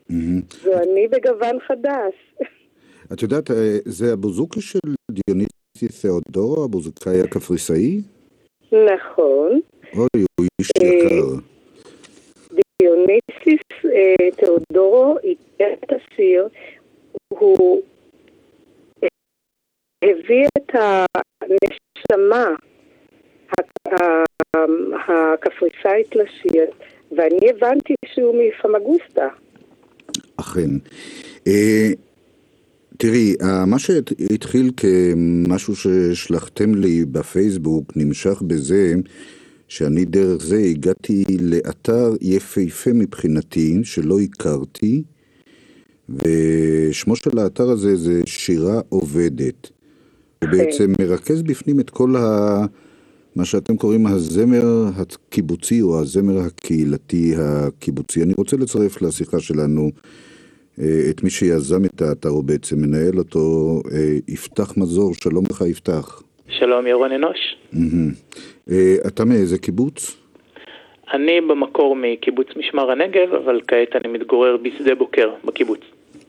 ואני בגוון חדש. את יודעת, זה הבוזוקי של דיוניסיוס תיאודורו, הבוזוקאי הקפריסאי? נכון. אוי, הוא איש יקר. דיוניסיוס תיאודורו איתר את השיר, הוא הביא את הנשמה הקפריסאית לשיר, ואני הבנתי שהוא מפמגוסטה. אכן. תראי, מה שהתחיל כמשהו ששלחתם לי בפייסבוק נמשך בזה שאני דרך זה הגעתי לאתר יפהפה מבחינתי שלא הכרתי, ושמו של האתר הזה זה שירה עובדת. הוא בעצם מרכז בפנים את כל מה שאתם קוראים הזמר הקיבוצי או הזמר הקהילתי הקיבוצי. אני רוצה לצרף לשיחה שלנו את מי שיזם את האתר, הוא בעצם מנהל אותו, יפתח מזור. שלום לך יפתח. שלום ירון אנוש. אתה מאיזה קיבוץ? אני במקור מקיבוץ משמר הנגב, אבל כעת אני מתגורר בשדה בוקר בקיבוץ.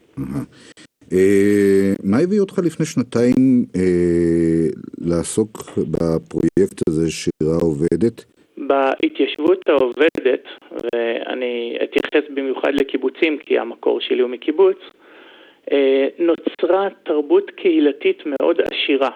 מה הביא אותך לפני שנתיים לעסוק בפרויקט הזה שירה עובדת? בהתיישבות העובדת, ואני אתייחס במיוחד לקיבוצים כי המקור שלי הוא מקיבוץ, נוצרה תרבות קהילתית מאוד עשירה,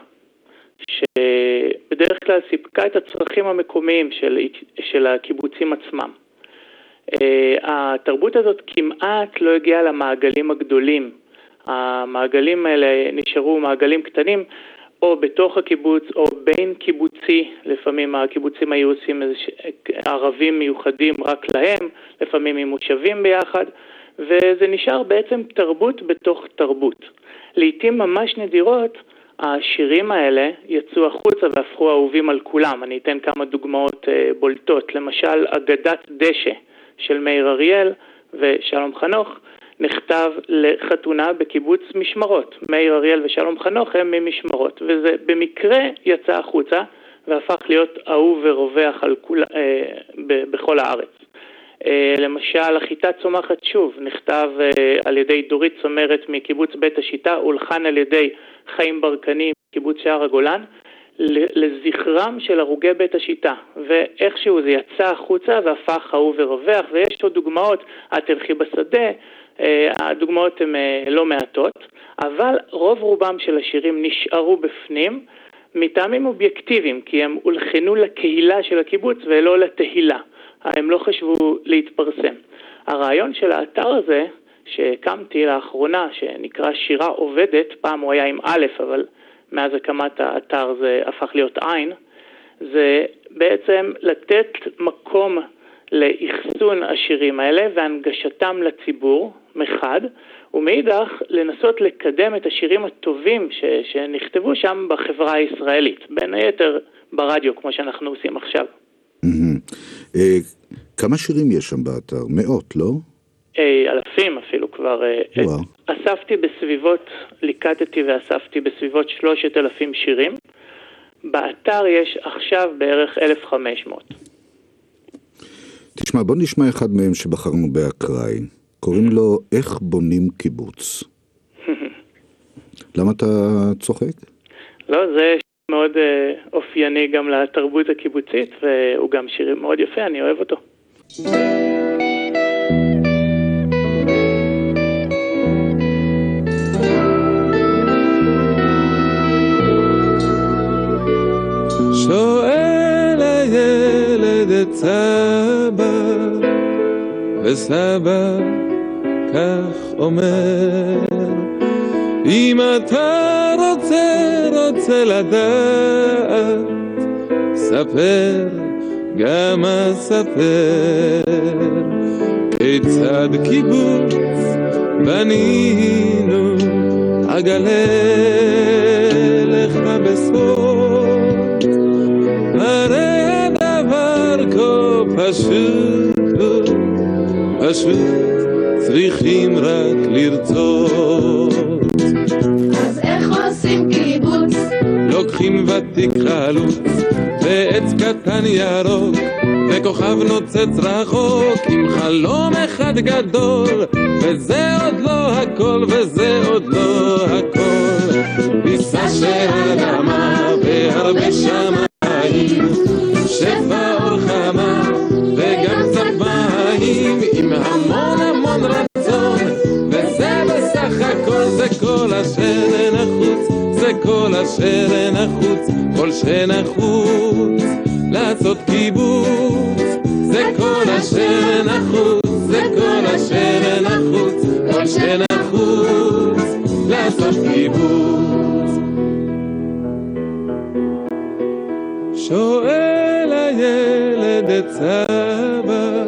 שבדרך כלל סיפקה את הצרכים המקומיים של הקיבוצים עצמם. התרבות הזאת כמעט לא הגיעה למעגלים הגדולים. המעגלים האלה נשארו מעגלים קטנים, או בתוך הקיבוץ, או בין קיבוצי. לפעמים הקיבוצים היו עושים ערבים מיוחדים רק להם, לפעמים עם מושבים ביחד, וזה נשאר בעצם תרבות בתוך תרבות. לעתים ממש נדירות, השירים האלה יצאו החוצה והפכו אהובים על כולם. אני אתן כמה דוגמאות בולטות. למשל, אגדת דשא של מאיר אריאל ושלום חנוך, נכתב לחתונה בקיבוץ משמרות. מאיר אריאל ושלום חנוך הם ממשמרות, וזה במקרה יצא החוצה והפך להיות אהוב ורווח בכל הארץ. למשל, החיטה צומחת שוב, נכתב על ידי דורית צומרת מקיבוץ בית השיטה, הולחן על ידי חיים ברקני מקיבוץ שער הגולן, לזכרם של הרוגי בית השיטה, ואיכשהו זה יצא החוצה והפך אהוב ורווח, ויש עוד דוגמאות, את תלכי בשדה, הדוגמאות הן לא מעטות, אבל רוב רובם של השירים נשארו בפנים מטעמים אובייקטיביים, כי הם הולחנו לקהילה של הקיבוץ ולא לתהילה. הם לא חשבו להתפרסם. הרעיון של האתר הזה שהקמתי לאחרונה, שנקרא שירה עובדת, פעם הוא היה עם א', אבל מאז הקמת האתר זה הפך להיות עין, זה בעצם לתת מקום לאחסון השירים האלה והנגשתם לציבור מחד, ומאידך לנסות לקדם את השירים הטובים שנכתבו שם בחברה הישראלית, בין היתר ברדיו כמו שאנחנו עושים עכשיו. כמה שירים יש שם באתר? מאות, לא? אלפים אפילו כבר. אספתי בסביבות, ליקטתי ואספתי בסביבות 3,000 שירים. באתר יש עכשיו בערך 1,500. תשמע, בוא נשמע אחד מהם שבחרנו באקראי. קוראים לו איך בונים קיבוץ. למה אתה צוחק? לא, זה מאוד אופייני גם לתרבות הקיבוצית, והוא גם שיר מאוד יפה, אני אוהב אותו. שואל הילד את סבא, וסבא כך אומר, אם אתה רוצה לדעת, ספר גם אספר, כיצד קיבוץ בנינו, אגלה לך בסוד, הרי הדבר כה פשוט, צריכים רק לרצות. אז איך עושים קיבוץ? לוקחים ותיק חלוץ ועץ קטן ירוק וכוכב נוצץ רחוק עם חלום אחד גדול, וזה עוד לא הכל, וזה עוד לא הכל. פיסה של אדמה והרבה שמיים, שפע אור חמה וגם קצת מים, עם המון המון רצון, וזה בסך הכל, זה כל אשר נחוץ, זה כל אשר נחוץ, כל שנחוץ לעשות קיבוץ, זה כל אשר נחוץ, זה כל אשר נחוץ, כל שנחוץ לעשות קיבוץ. שואל הילד את סבא,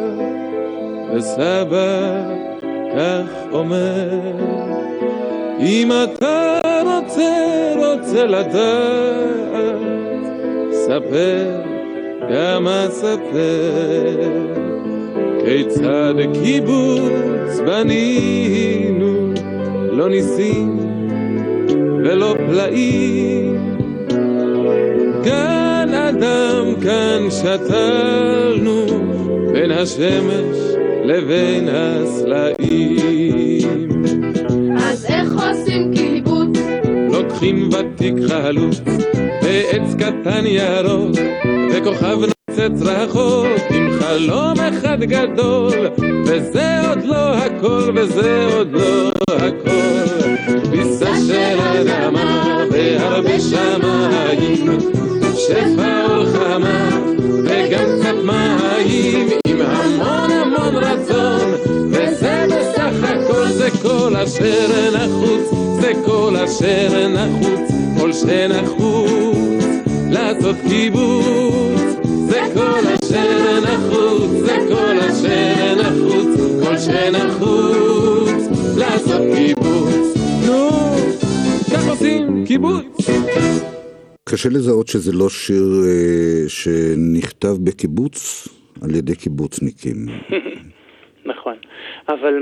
וסבא כך אומר, אם אתה רוצה לדעת, ספר גם אספר, כיצד קיבוץ בנינו, לא ניסים ולא פלאים, גן אדם כאן שתלנו, בין השמש לבין הסלעים. אז איך עושים קיבוץ? לוקחים ותיק חלוץ ועץ קטן ירוק וכוכב נוצץ רחוק עם חלום אחד גדול, וזה עוד לא הכל, וזה עוד לא הכל. פיסה של אדמה והרבה שמיים, שפע אור חמה וגם קצת מים, עם המון המון רצון, וזה בסך הכל, זה כל אשר נחוץ, זה כל אשר נחוץ, כל שנחוץ לעשות קיבוץ, זה כל אשר נחוץ, זה כל אשר נחוץ, כל שנחוץ לעשות קיבוץ. נו, כך עושים קיבוץ. קשה לזהות שזה לא שיר שנכתב בקיבוץ על ידי קיבוצניקים. נכון, אבל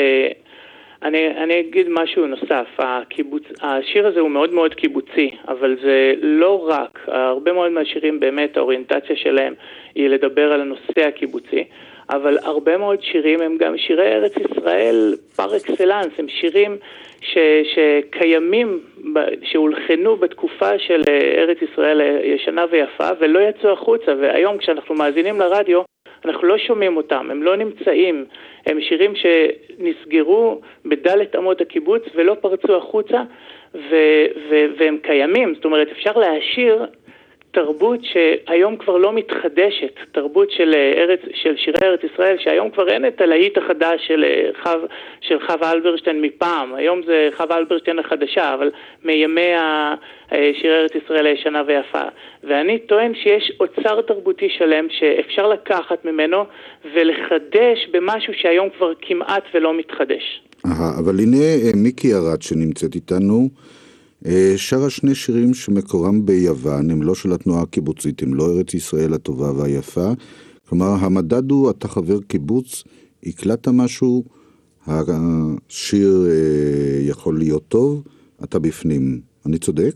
אני אגיד משהו נוסף. השיר הזה הוא מאוד מאוד קיבוצי, אבל זה לא רק. הרבה מאוד מהשירים באמת האוריינטציה שלהם היא לדבר על הנושא הקיבוצי, אבל הרבה מאוד שירים הם גם שירי ארץ ישראל פר אקסלנס, הם שירים שקיימים, שהולחנו בתקופה של ארץ ישראל ישנה ויפה ולא יצאו החוצה, והיום כשאנחנו מאזינים לרדיו אנחנו לא שומעים אותם, הם לא נמצאים, הם שירים שנסגרו בדלת אמות הקיבוץ ולא פרצו החוצה, והם קיימים. זאת אומרת, אפשר להשאיר תרבות שהיום כבר לא מתחדשת, תרבות של שירי ארץ ישראל, שהיום כבר אין את הלהיט החדש של חווה אלברשטיין מפעם. היום זה חווה אלברשטיין החדשה, אבל מימי שירי ארץ ישראל הישנה ויפה. ואני טוען שיש אוצר תרבותי שלם שאפשר לקחת ממנו ולחדש במשהו שהיום כבר כמעט ולא מתחדש. אבל הנה מיקי ירד שנמצאת איתנו, שרה שני שירים שמקורם ביוון, הם לא של התנועה הקיבוצית, הם לא ארץ ישראל הטובה והיפה. כלומר, המדד הוא, אתה חבר קיבוץ, הקלטת משהו, השיר יכול להיות טוב, אתה בפנים. אני צודק?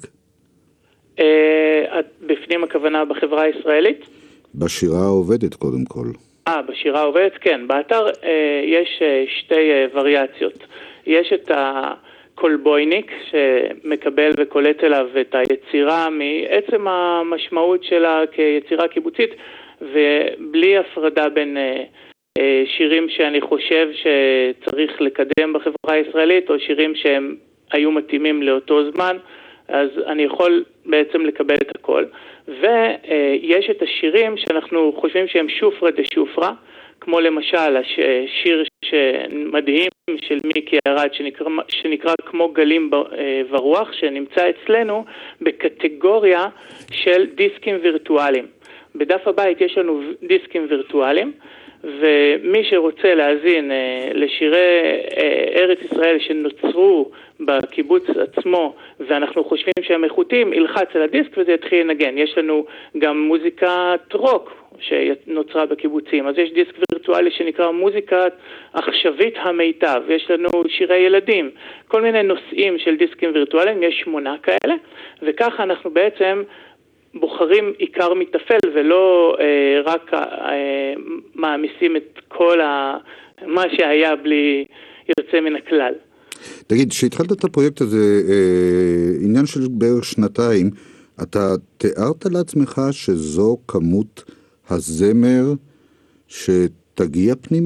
בפנים הכוונה בחברה הישראלית? בשירה העובדת קודם כל. בשירה העובדת, כן. באתר יש שתי וריאציות. יש את קולבויניק שמקבל וקולט אליו את היצירה מעצם המשמעות שלה כיצירה קיבוצית, ובלי הפרדה בין שירים שאני חושב שצריך לקדם בחברה הישראלית או שירים שהם היו מתאימים לאותו זמן, אז אני יכול בעצם לקבל את הכל. ויש את השירים שאנחנו חושבים שהם שופרה דשופרה, כמו למשל השיר שמדהים של מיקי ירד שנקרא כמו גלים ברוח, שנמצא אצלנו בקטגוריה של דיסקים וירטואליים. בדף הבית יש לנו דיסקים וירטואליים, ומי שרוצה להאזין לשירי ארץ ישראל שנוצרו בקיבוץ עצמו ואנחנו חושבים שהם איכותיים, ילחץ על הדיסק וזה יתחיל לנגן. יש לנו גם מוזיקת רוק שנוצרה בקיבוצים, אז יש דיסק וירטואלי שנקרא מוזיקת עכשווית המיטב, יש לנו שירי ילדים, כל מיני נושאים של דיסקים וירטואליים, יש 8 כאלה, וככה אנחנו בעצם בוחרים עיקר מתאפל ולא רק מעמיסים את כל מה שהיה בלי יוצא מן הכלל. תגיד, שהתחלת את הפרויקט הזה, עניין של בערך שנתיים, אתה תיארת לעצמך שזו כמות הזמר שתגיע פנימה?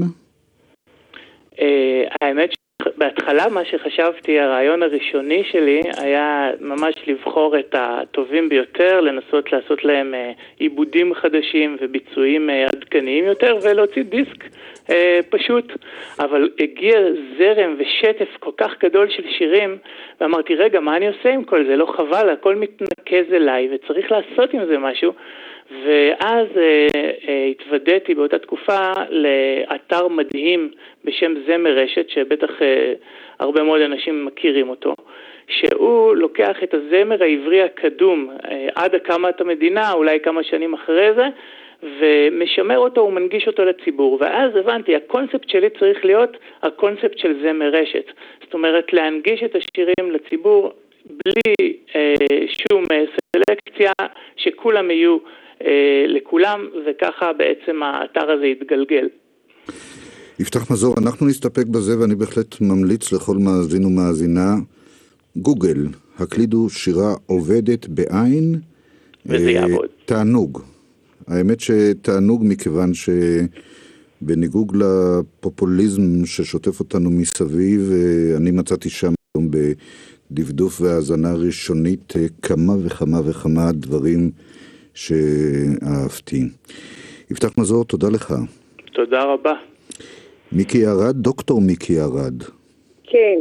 האמת שבהתחלה מה שחשבתי, הרעיון הראשוני שלי היה ממש לבחור את הטובים ביותר, לנסות לעשות להם עיבודים חדשים וביצועים עדכניים יותר ולהוציא דיסק פשוט. אבל הגיע זרם ושטף כל כך גדול של שירים ואמרתי, רגע, מה אני עושה עם כל זה? לא חבל, הכל מתנקז אליי וצריך לעשות עם זה משהו. ואז התוודעתי באותה תקופה לאתר מדהים בשם זמר רשת, שבטח הרבה מאוד אנשים מכירים אותו, שהוא לוקח את הזמר העברי הקדום עד הקמת המדינה, אולי כמה שנים אחרי זה, ומשמר אותו ומנגיש אותו לציבור. ואז הבנתי, הקונספט שלי צריך להיות הקונספט של זמר רשת. זאת אומרת, להנגיש את השירים לציבור בלי שום סלקציה, שכולם יהיו לכולם, וככה בעצם האתר הזה יתגלגל. יפתח מזור, אנחנו נסתפק בזה, ואני בהחלט ממליץ לכל מאזין ומאזינה, גוגל, הקלידו שירה עובדת בעין, וזה יעבוד. תענוג. האמת שתענוג מכיוון שבניגוד לפופוליזם ששוטף אותנו מסביב, אני מצאתי שם בדפדוף והאזנה ראשונית כמה וכמה דברים שאהבתי. יפתח מזור, תודה לך. תודה רבה. מיקי ירד, דוקטור מיקי ירד. כן.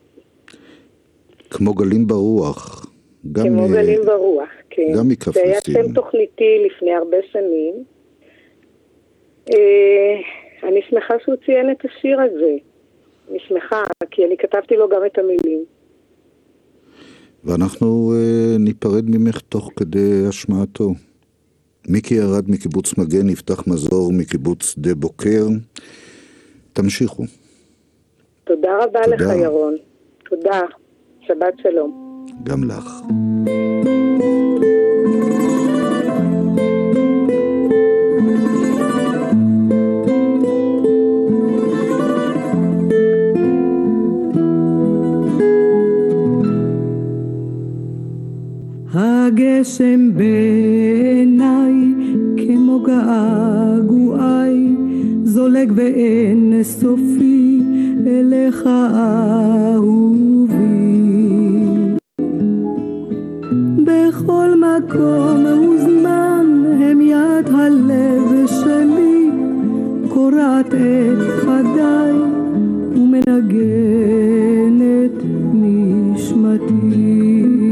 כמו גלים ברוח. כמו גלים ברוח, כן. גם מקפריסין. זה היה שם תוכניתי לפני הרבה שנים. אני שמחה שהוא ציין את השיר הזה. אני שמחה, כי אני כתבתי לו גם את המילים. ואנחנו ניפרד ממך תוך כדי השמעתו. מיקי ירד מקיבוץ מגן, יפתח מזור מקיבוץ שדה בוקר. תמשיכו. תודה רבה לך ירון. תודה. שבת שלום. גם לך. הגשם בעיניי כמו געגועי זולג ואין סופי אליך אהובי בכל מקום וזמן הם יד הלב שלי קורעת את חדיי ומנגנת נשמתי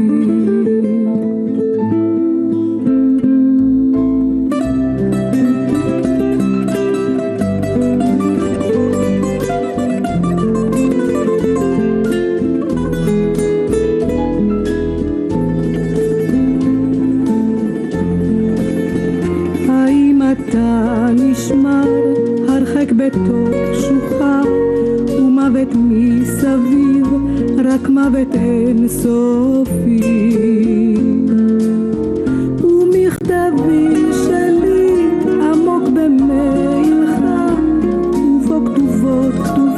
בתוך שוחה ומוות מסביב רק מוות אין סופי ומכתבי שלי עמוק במילך ובו כתובות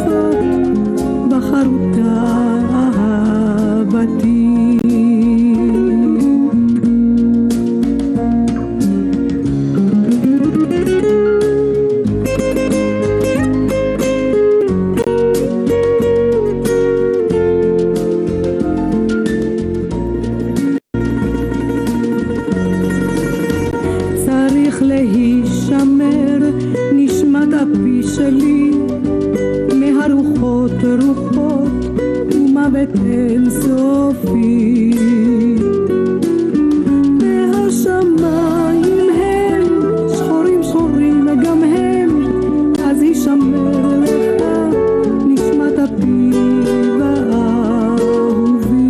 בחרותה אהבתי אין סופי והשמיים הם שחורים שחורים וגם הם אז יישמר לך נשמת אפי ואהובי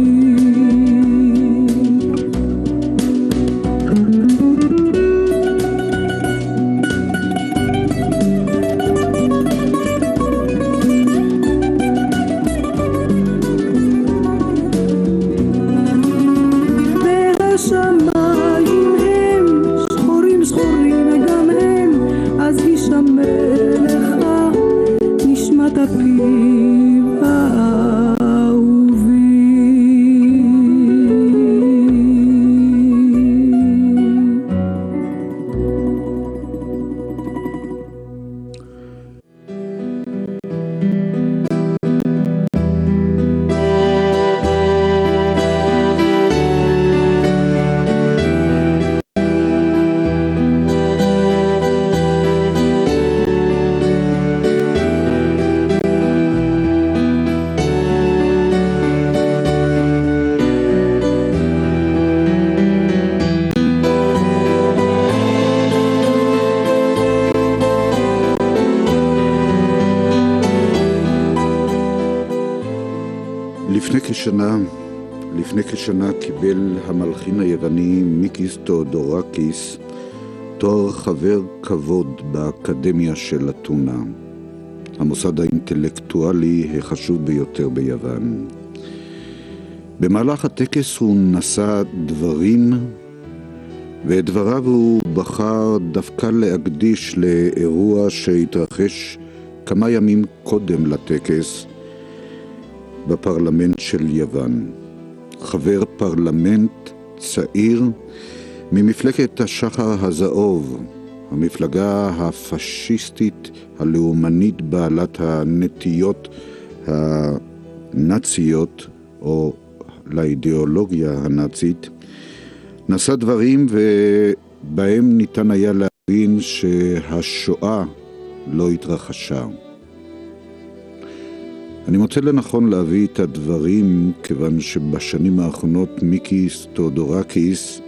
לפני כשנה קיבל המלחין היווני מיקיס תאודורקיס תואר חבר כבוד באקדמיה של אתונה, המוסד האינטלקטואלי החשוב ביותר ביוון. במהלך הטקס הוא נשא דברים, ואת דבריו הוא בחר דווקא להקדיש לאירוע שהתרחש כמה ימים קודם לטקס בפרלמנט של יוון. חבר פרלמנט צעיר ממפלגת השחר הזהוב, המפלגה הפשיסטית הלאומנית בעלת הנטיות הנאציות או לאידיאולוגיה הנאצית, נשא דברים ובהם ניתן היה להבין שהשואה לא התרחשה. אני מוצא לנכון להביא את הדברים כיוון שבשנים האחרונות מיקיס תאודורקיס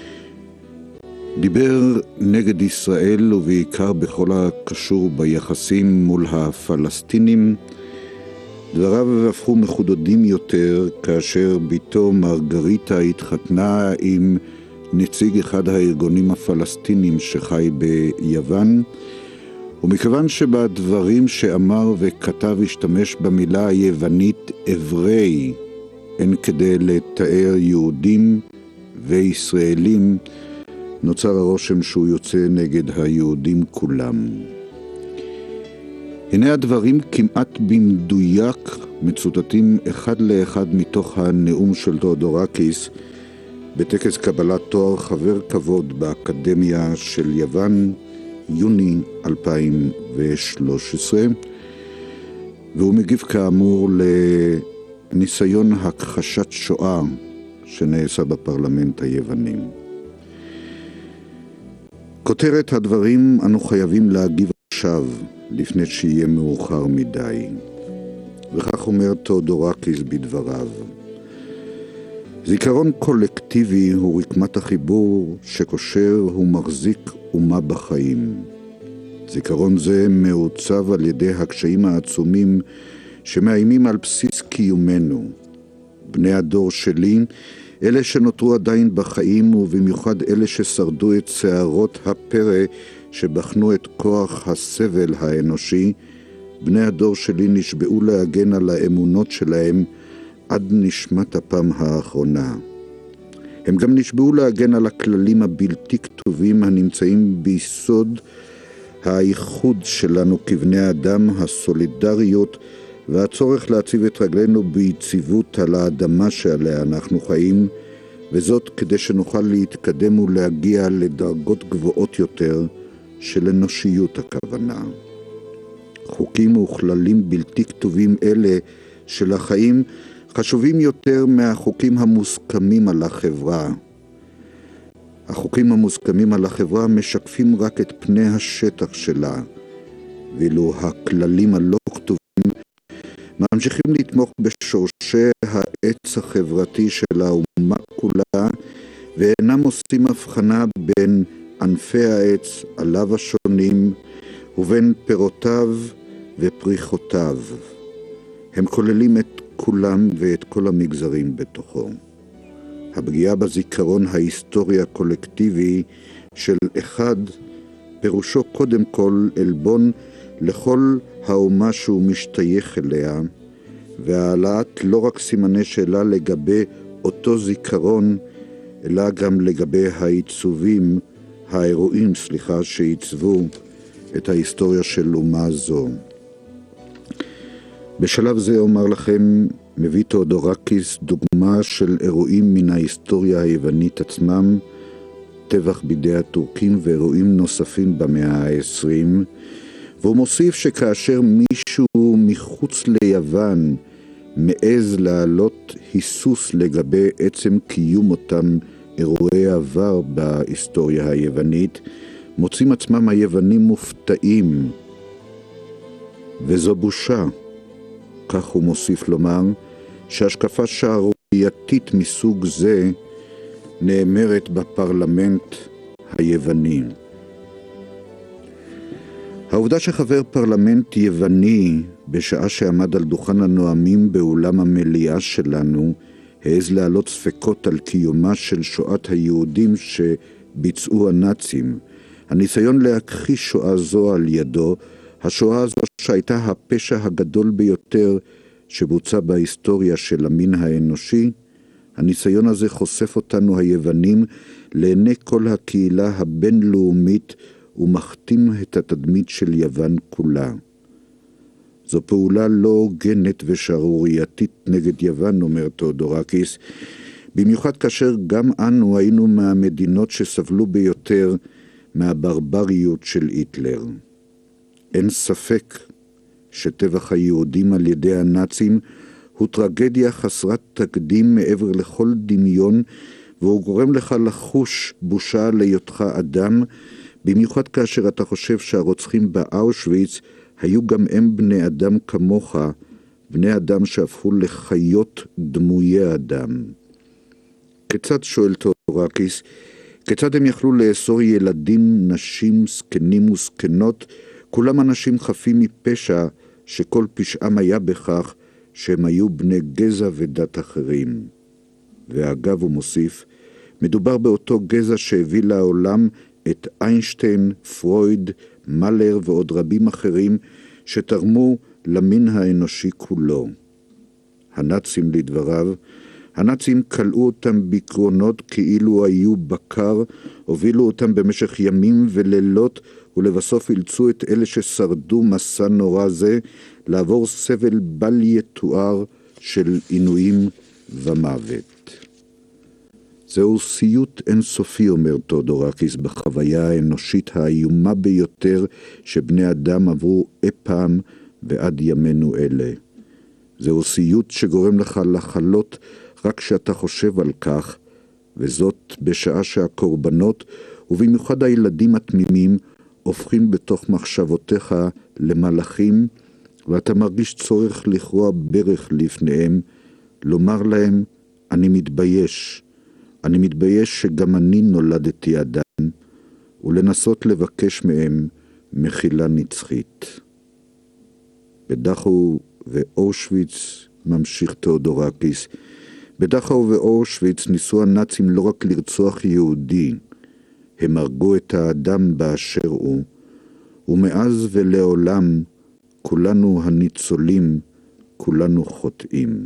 דיבר נגד ישראל ובעיקר בכל הקשור ביחסים מול הפלסטינים. דבריו הפכו מחודדים יותר כאשר ביתו מרגריטה התחתנה עם נציג אחד הארגונים הפלסטינים שחי ביוון, ומכיוון שבדברים שאמר וכתב השתמש במילה היוונית עברי, הן כדי לתאר יהודים וישראלים, נוצר הרושם שהוא יוצא נגד היהודים כולם. הנה הדברים כמעט במדויק מצוטטים אחד לאחד מתוך הנאום של תאודורקיס בטקס קבלת תואר חבר כבוד באקדמיה של יוון, יוני 2013, והוא מגיב כאמור לניסיון הכחשת שואה שנעשה בפרלמנט היווני. כותרת הדברים: אנו חייבים להגיב עכשיו לפני שיהיה מאוחר מדי. וכך אומר תאודורקיס בדבריו: זיכרון קולקטיבי הוא רקמת החיבור שקושר ומחזיק אומה בחיים. זיכרון זה מעוצב על ידי הקשיים העצומים שמאיימים על בסיס קיומנו. בני הדור שלי, אלה שנותרו עדיין בחיים ובמיוחד אלה ששרדו את שערות הפרא שבחנו את כוח הסבל האנושי, בני הדור שלי נשבעו להגן על האמונות שלהם עד נשמת אפם האחרונה. הם גם נשבעו להגן על הכללים הבלתי כתובים הנמצאים ביסוד הייחוד שלנו כבני אדם, הסולידריות והצורך להציב את רגלינו ביציבות על האדמה שעליה אנחנו חיים, וזאת כדי שנוכל להתקדם ולהגיע לדרגות גבוהות יותר של אנושיות הכוונה. חוקים וכללים בלתי כתובים אלה של החיים חשובים יותר מהחוקים המוסכמים על החברה. החוקים המוסכמים על החברה משקפים רק את פני השטח שלה, ואילו הכללים הלא כתובים ממשיכים לתמוך בשורשי העץ החברתי של האומה כולה, ואינם עושים הבחנה בין ענפי העץ עליו השונים ובין פירותיו ופריחותיו. הם כוללים את כולם ואת כל המגזרים בתוכו. הפגיעה בזיכרון ההיסטורי הקולקטיבי של אחד פירושו קודם כל אלבון לכל האומה שהוא משתייך אליה, והעלאת לא רק סימני שאלה לגבי אותו זיכרון, אלא גם לגבי האירועים שעיצבו את ההיסטוריה של אומה זו. בשלב זה אומר לכם, מביא תאודורקיס דוגמה של אירועים מן ההיסטוריה היוונית עצמם, טבח בידי הטורקים ואירועים נוספים במאה ה-20, והוא מוסיף שכאשר מישהו מחוץ ליוון מעז להעלות היסוס לגבי עצם קיום אותם אירועי עבר בהיסטוריה היוונית, מוצאים עצמם היוונים מופתעים, וזו בושה. כך הוא מוסיף לומר, שהשקפה שערורייתית מסוג זה נאמרת בפרלמנט היווני. העובדה שחבר פרלמנט יווני, בשעה שעמד על דוכן הנואמים באולם המליאה שלנו, העז להעלות ספקות על קיומה של שואת היהודים שביצעו הנאצים. הניסיון להכחיש שואה זו על ידו, השואה הזו שהייתה הפשע הגדול ביותר שבוצע בהיסטוריה של המין האנושי, הניסיון הזה חושף אותנו היוונים לעיני כל הקהילה הבינלאומית ומכתים את התדמית של יוון כולה. זו פעולה לא הוגנת ושערורייתית נגד יוון, אומר תאודורקיס, במיוחד כאשר גם אנו היינו מהמדינות שסבלו ביותר מהברבריות של היטלר. אין ספק שטבח היהודים על ידי הנאצים הוא טרגדיה חסרת תקדים מעבר לכל דמיון, והוא גורם לך לחוש בושה להיותך אדם, במיוחד כאשר אתה חושב שהרוצחים באושוויץ היו גם הם בני אדם כמוך, בני אדם שהפכו לחיות דמויי אדם. כיצד, שואל תאודורקיס, כיצד הם יכלו לאסור ילדים, נשים, זקנים וזקנות, כולם אנשים חפים מפשע שכל פשעם היה בכך שהם היו בני גזע ודת אחרים. ואגב, הוא מוסיף, מדובר באותו גזע שהביא לעולם את איינשטיין, פרויד, מלר ועוד רבים אחרים שתרמו למין האנושי כולו. הנאצים, לדבריו, הנאצים קלעו אותם בקרונות כאילו היו בקר, הובילו אותם במשך ימים ולילות, ולבסוף אילצו את אלה ששרדו מסע נורא זה לעבור סבל בל יתואר של עינויים ומוות. זהו סיוט אינסופי, אומר תאודורקיס, בחוויה האנושית האיומה ביותר שבני אדם עברו אי פעם ועד ימינו אלה. זהו סיוט שגורם לך לחלות רק כשאתה חושב על כך, וזאת בשעה שהקורבנות, ובמיוחד הילדים התמימים, הופכים בתוך מחשבותיך למלאכים, ואתה מרגיש צורך לכרוע ברך לפניהם, לומר להם, אני מתבייש. אני מתבייש שגם אני נולדתי אדם, ולנסות לבקש מהם מחילה נצחית. בדכאו ואושוויץ, ממשיך תאודורקיס, בדכאו ואושוויץ ניסו הנאצים לא רק לרצוח יהודי, הם הרגו את האדם באשר הוא, ומאז ולעולם כולנו הניצולים, כולנו חוטאים.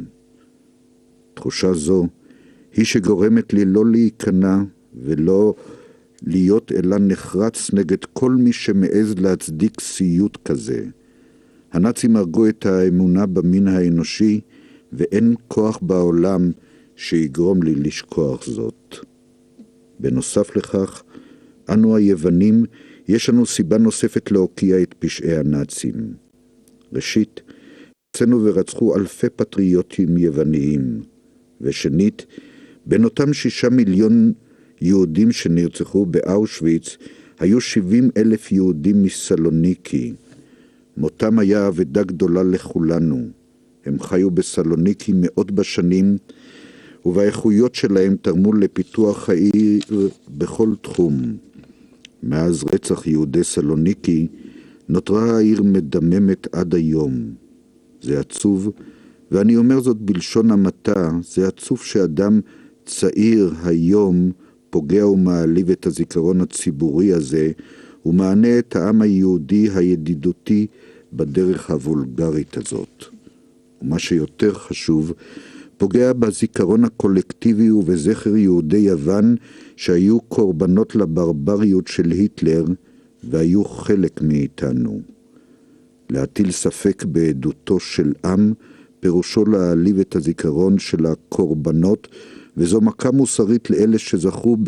תחושה זו היא שגורמת לי לא להיכנע ולא להיות אלא נחרץ נגד כל מי שמעז להצדיק סיוט כזה. הנאצים הרגו את האמונה במין האנושי, ואין כוח בעולם שיגרום לי לשכוח זאת. בנוסף לכך, אנו היוונים, יש לנו סיבה נוספת להוקיע את פשעי הנאצים. ראשית, יצאנו ורצחו אלפי פטריוטים יווניים, ושנית, בין אותם 6 מיליון יהודים שנרצחו באושוויץ, היו 70,000 יהודים מסלוניקי. מותם היה אבדה גדולה לכולנו. הם חיו בסלוניקי מאות בשנים, ובאיכויות שלהם תרמו לפיתוח העיר בכל תחום. מאז רצח יהודי סלוניקי, נותרה העיר מדממת עד היום. זה עצוב, ואני אומר זאת בלשון המעטה, זה עצוב שאדם צעיר היום פוגע ומעליב את הזיכרון הציבורי הזה, ומענה את העם היהודי הידידותי בדרך הוולגרית הזאת. ומה שיותר חשוב, פוגע בזיכרון הקולקטיבי ובזכר יהודי יוון שהיו קורבנות לברבריות של היטלר והיו חלק מאיתנו. להטיל ספק בעדותו של עם פירושו להעליב את הזיכרון של הקורבנות, וזו מכה מוסרית לאלה שזכו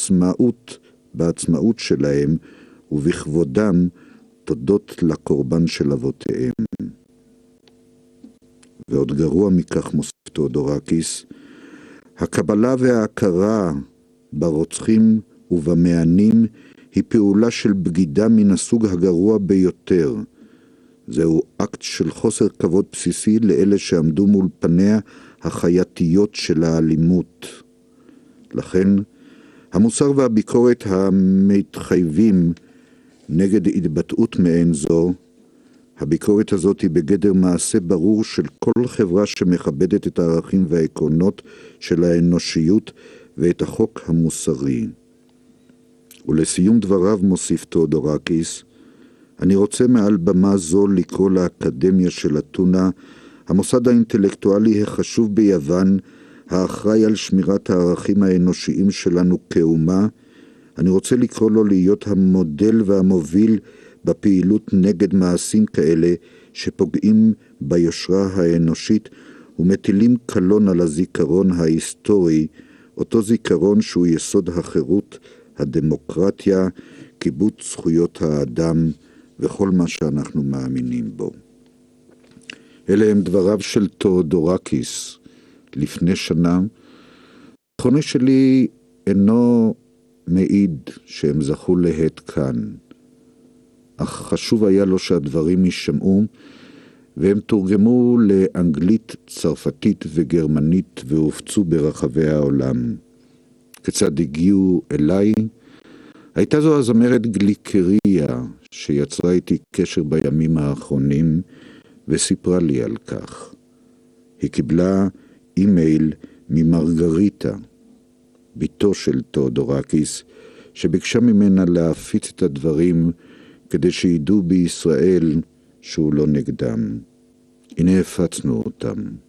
בעצמאות שלהם ובכבודם תודות לקורבן של אבותיהם. ועוד גרוע מכך, מוסיף תאודורקיס, הקבלה וההכרה ברוצחים ובמענים היא פעולה של בגידה מן הסוג הגרוע ביותר. זהו אקט של חוסר כבוד בסיסי לאלה שעמדו מול פניה החייתיות של האלימות. לכן, המוסר והביקורת המתחייבים נגד התבטאות מעין זו. הביקורת הזאת היא בגדר מעשה ברור של כל חברה שמכבדת את הערכים והעקרונות של האנושיות ואת החוק המוסרי. ולסיום דבריו מוסיף תאודורקיס, אני רוצה מעל במה זו לקרוא לאקדמיה של אתונה, המוסד האינטלקטואלי החשוב ביוון, האחראי על שמירת הערכים האנושיים שלנו כאומה, אני רוצה לקרוא לו להיות המודל והמוביל בפעילות נגד מעשים כאלה שפוגעים ביושרה האנושית ומטילים קלון על הזיכרון ההיסטורי, אותו זיכרון שהוא יסוד החירות, הדמוקרטיה, כיבוד זכויות האדם וכל מה שאנחנו מאמינים בו. אלה הם דבריו של תאודורקיס לפני שנה. החונה שלי אינו מעיד שהם זכו להט כאן, אך חשוב היה לו שהדברים יישמעו, והם תורגמו לאנגלית, צרפתית וגרמנית והופצו ברחבי העולם. כיצד הגיעו אליי? הייתה זו הזמרת גליקריה שיצרה איתי קשר בימים האחרונים וסיפרה לי על כך. היא קיבלה אימייל ממרגריטה, ביתו של תאודורקיס, שביקשה ממנה להפיץ את הדברים כדי שידעו בישראל שהוא לא נגדם. הנה הפצנו אותם.